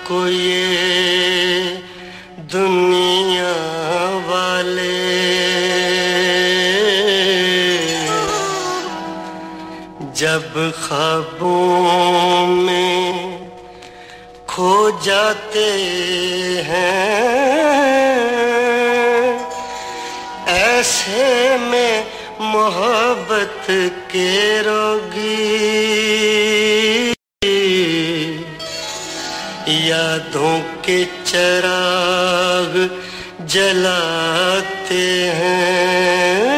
को ये दुनिया वाले जब ख्वाबों में खो जाते हैं, ऐसे में मोहब्बत के रोगी यादों के चिराग जलाते हैं।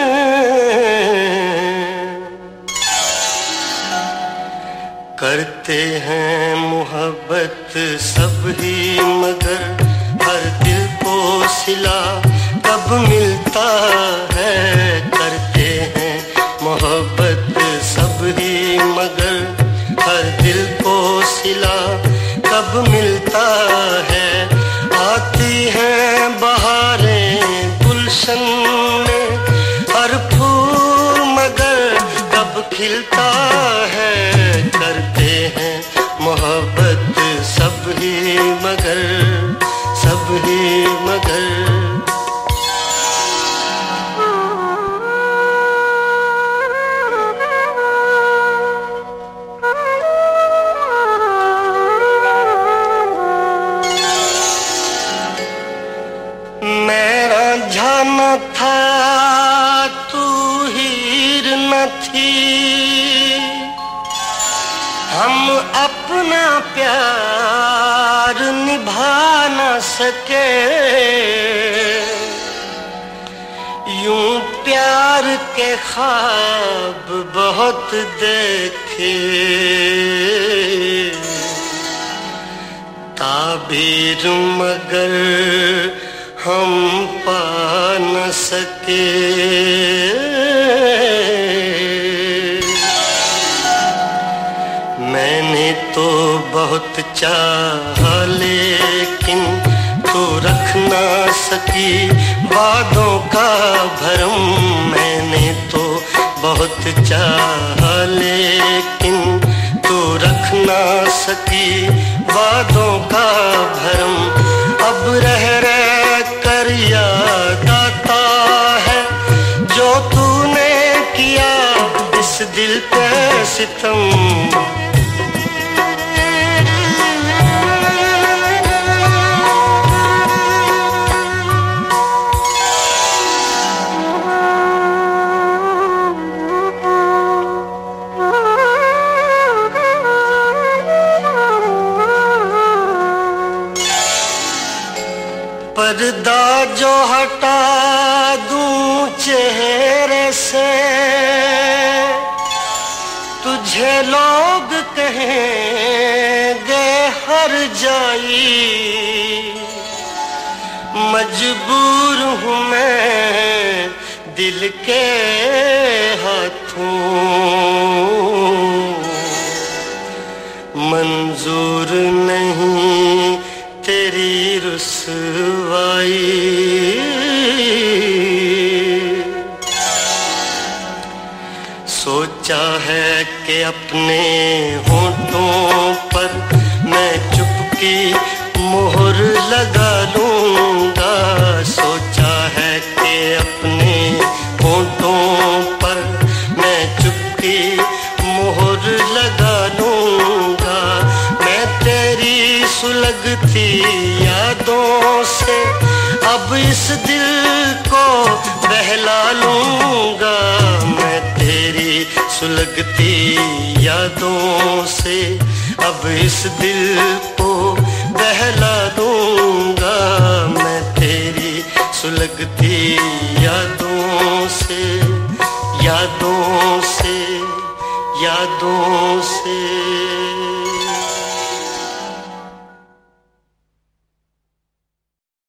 करते हैं मोहब्बत सब ही मगर हर दिल को सिला कब मिलता है। करते हैं मोहब्बत सब ही मगर हर दिल को सिला कब मिलता है। आती हैं बहारें गुलशन में हर फूल मगर कब खिलता है। करते हैं मोहब्बत सब ही मगर सब ही मगर मेरा जाना था तू हीर न थी, हम अपना प्यार निभा न सके। यूं प्यार के ख्वाब बहुत देखे, ताबीर मगर हम पा न सके। मैंने तो बहुत चाहा लेकिन तू रख ना सकी वादों का भरम। मैंने तो बहुत चाहा लेकिन तू रख ना सकी वादों का भरम। अब रह कर याद आता है जो तूने किया इस दिल पे सितम। पर्दा जो हटा दूं चेहरे से तुझे लोग कहेंगे हर जाई। मजबूर हूँ मैं दिल के हाथों, मंजूर नहीं तेरी रुसवाई। सोचा है कि अपने होठों पर मैं चुपकी मोहर लगा लूंगा। सोचा है कि अपने होठों पर मैं चुपकी मोहर लगा लूंगा। मैं तेरी सुलगती यादों से अब इस दिल को बहला लूंगा। मैं तेरी सुलगती यादों से अब इस दिल को बहला दूंगा। मैं तेरी सुलगती यादों से यादों से यादों से